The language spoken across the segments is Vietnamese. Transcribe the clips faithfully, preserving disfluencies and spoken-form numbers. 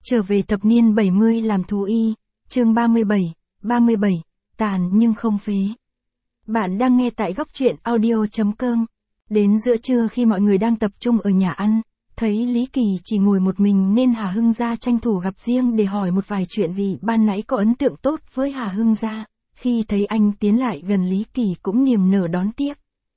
Trở về thập niên bảy mươi làm thú y, chương ba mươi bảy, ba mươi bảy, tàn nhưng không phế. Bạn đang nghe tại góc truyện audio.com. Đến giữa trưa khi mọi người đang tập trung ở nhà ăn, thấy Lý Kỳ chỉ ngồi một mình nên Hà Hưng Gia tranh thủ gặp riêng để hỏi một vài chuyện vì ban nãy có ấn tượng tốt với Hà Hưng Gia. Khi thấy anh tiến lại gần Lý Kỳ cũng niềm nở đón tiếp.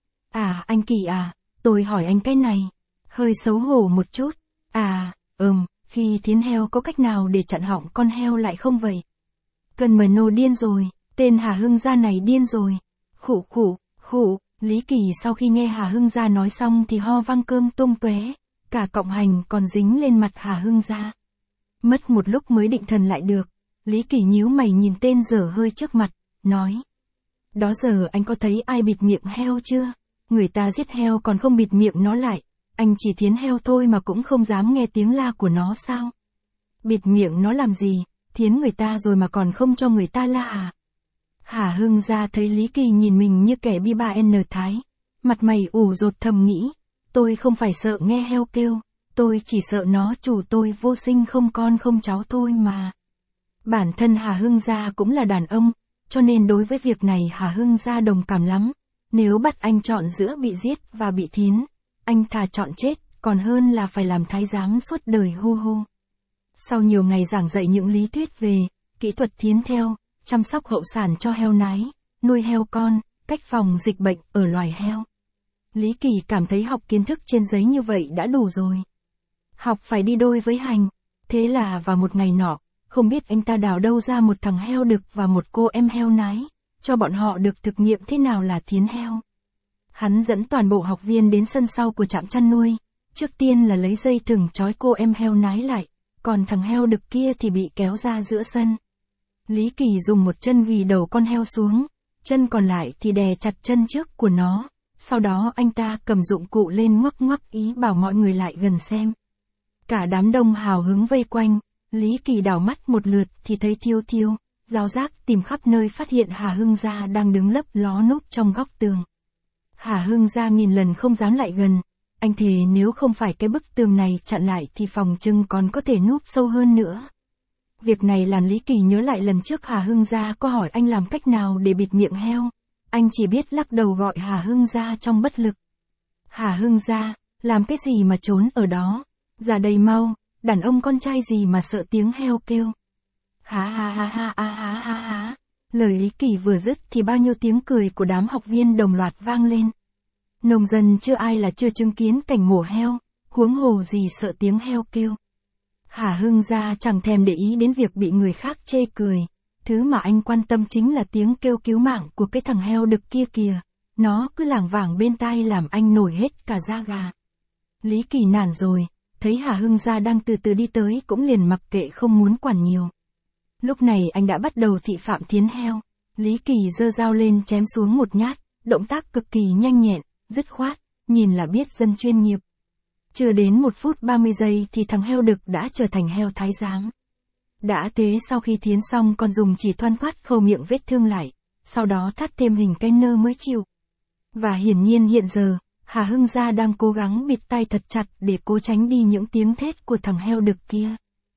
À, anh Kỳ à, tôi hỏi anh cái này. Hơi xấu hổ một chút. À, ừm, khi thiến heo có cách nào để chặn họng con heo lại không vậy? Cần mờ nô điên rồi, tên Hà Hưng Gia này điên rồi. Khụ khụ, khụ, Lý Kỳ sau khi nghe Hà Hưng Gia nói xong thì ho văng cơm tung tóe, cả cọng hành còn dính lên mặt Hà Hưng Gia. Mất một lúc mới định thần lại được, Lý Kỳ nhíu mày nhìn tên dở hơi trước mặt, nói. Đó giờ anh có thấy ai bịt miệng heo chưa? Người ta giết heo còn không bịt miệng nó lại, anh chỉ thiến heo thôi mà cũng không dám nghe tiếng la của nó sao? Bịt miệng nó làm gì, thiến người ta rồi mà còn không cho người ta la à? Hà Hưng Gia thấy Lý Kỳ nhìn mình như kẻ bi ba n thái, mặt mày ủ rột thầm nghĩ, tôi không phải sợ nghe heo kêu, tôi chỉ sợ nó chủ tôi vô sinh không con không cháu thôi mà. Bản thân Hà Hưng Gia cũng là đàn ông, cho nên đối với việc này Hà Hưng Gia đồng cảm lắm, nếu bắt anh chọn giữa bị giết và bị thiến, anh thà chọn chết, còn hơn là phải làm thái giám suốt đời hu hu. Sau nhiều ngày giảng dạy những lý thuyết về kỹ thuật thiến theo, chăm sóc hậu sản cho heo nái, nuôi heo con, cách phòng dịch bệnh ở loài heo, Lý Kỳ cảm thấy học kiến thức trên giấy như vậy đã đủ rồi. Học phải đi đôi với hành. Thế là vào một ngày nọ, không biết anh ta đào đâu ra một thằng heo đực và một cô em heo nái, cho bọn họ được thực nghiệm thế nào là thiến heo. Hắn dẫn toàn bộ học viên đến sân sau của trạm chăn nuôi, trước tiên là lấy dây thừng trói cô em heo nái lại, còn thằng heo đực kia thì bị kéo ra giữa sân. Lý Kỳ dùng một chân ghi đầu con heo xuống, chân còn lại thì đè chặt chân trước của nó, sau đó anh ta cầm dụng cụ lên ngoắc ngoắc ý bảo mọi người lại gần xem. Cả đám đông hào hứng vây quanh, Lý Kỳ đảo mắt một lượt thì thấy Thiêu Thiêu, Giáo Giác tìm khắp nơi phát hiện Hà Hưng Gia đang đứng lấp ló núp trong góc tường. Hà Hưng Gia nghìn lần không dám lại gần, anh thề nếu không phải cái bức tường này chặn lại thì phòng trưng còn có thể núp sâu hơn nữa. Việc này làm Lý Kỳ nhớ lại lần trước Hà Hưng Gia có hỏi anh làm cách nào để bịt miệng heo, anh chỉ biết lắc đầu gọi Hà Hưng Gia trong bất lực. Hà Hưng Gia, làm cái gì mà trốn ở đó, ra đây mau, đàn ông con trai gì mà sợ tiếng heo kêu. Há ha ha ha ha ha ha ha. Lời Lý Kỳ vừa dứt thì bao nhiêu tiếng cười của đám học viên đồng loạt vang lên. Nông dân chưa ai là chưa chứng kiến cảnh mổ heo, huống hồ gì sợ tiếng heo kêu. Hà Hưng Gia chẳng thèm để ý đến việc bị người khác chê cười, thứ mà anh quan tâm chính là tiếng kêu cứu mạng của cái thằng heo đực kia kìa, nó cứ lảng vảng bên tai làm anh nổi hết cả da gà. Lý Kỳ nản rồi, thấy Hà Hưng Gia đang từ từ đi tới cũng liền mặc kệ không muốn quản nhiều. Lúc này anh đã bắt đầu thị phạm thiến heo, Lý Kỳ giơ dao lên chém xuống một nhát, động tác cực kỳ nhanh nhẹn, dứt khoát, nhìn là biết dân chuyên nghiệp. Chưa đến một phút ba mươi giây thì thằng heo đực đã trở thành heo thái giám. Đã thế sau khi thiến xong còn dùng chỉ thoăn thoắt khâu miệng vết thương lại, sau đó thắt thêm hình cây nơ mới chịu. Và hiển nhiên hiện giờ, Hà Hưng Gia đang cố gắng bịt tai thật chặt để cố tránh đi những tiếng thét của thằng heo đực kia.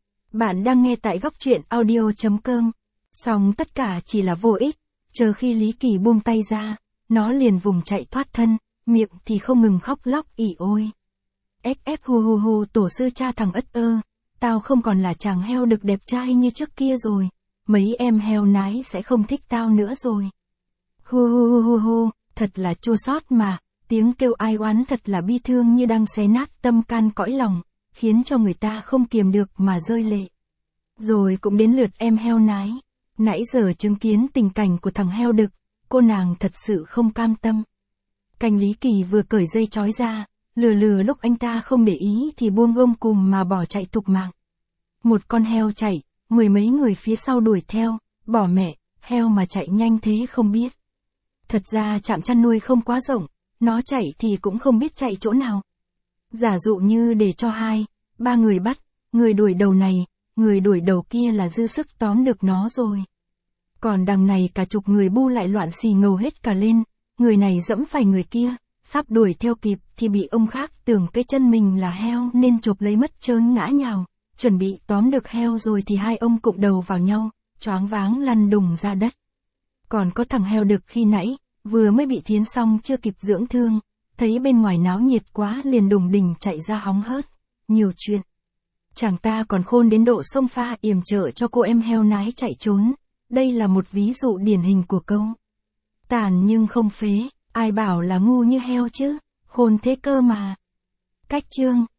Bạn đang nghe tại góc truyện audio.com. Song tất cả chỉ là vô ích, chờ khi Lý Kỳ buông tay ra, nó liền vùng chạy thoát thân, miệng thì không ngừng khóc lóc ỉ ôi. Ép ép hu hu hu tổ sư cha thằng ất ơ, tao không còn là chàng heo đực đẹp trai như trước kia rồi, mấy em heo nái sẽ không thích tao nữa rồi. Hu hu hu hu hu, thật là chua xót mà, tiếng kêu ai oán thật là bi thương như đang xé nát tâm can cõi lòng, khiến cho người ta không kiềm được mà rơi lệ. Rồi cũng đến lượt em heo nái, nãy giờ chứng kiến tình cảnh của thằng heo đực, cô nàng thật sự không cam tâm. Canh Lý Kỳ vừa cởi dây trói ra, lừa lừa lúc anh ta không để ý thì buông gông cùm mà bỏ chạy thục mạng. Một con heo chạy, mười mấy người phía sau đuổi theo, bỏ mẹ, heo mà chạy nhanh thế không biết. Thật ra trạm chăn nuôi không quá rộng, nó chạy thì cũng không biết chạy chỗ nào. Giả dụ như để cho hai, ba người bắt, người đuổi đầu này, người đuổi đầu kia là dư sức tóm được nó rồi. Còn đằng này cả chục người bu lại loạn xì ngầu hết cả lên, người này dẫm phải người kia, sắp đuổi theo kịp thì bị ông khác tưởng cái chân mình là heo nên chộp lấy mất trơn ngã nhào, chuẩn bị tóm được heo rồi thì hai ông cụm đầu vào nhau, choáng váng lăn đùng ra đất. Còn có thằng heo đực khi nãy, vừa mới bị thiến xong chưa kịp dưỡng thương, thấy bên ngoài náo nhiệt quá liền đùng đỉnh chạy ra hóng hớt. Nhiều chuyện. Chàng ta còn khôn đến độ xông pha yểm trợ cho cô em heo nái chạy trốn. Đây là một ví dụ điển hình của câu tàn nhưng không phế, ai bảo là ngu như heo chứ, khôn thế cơ mà. Cách chương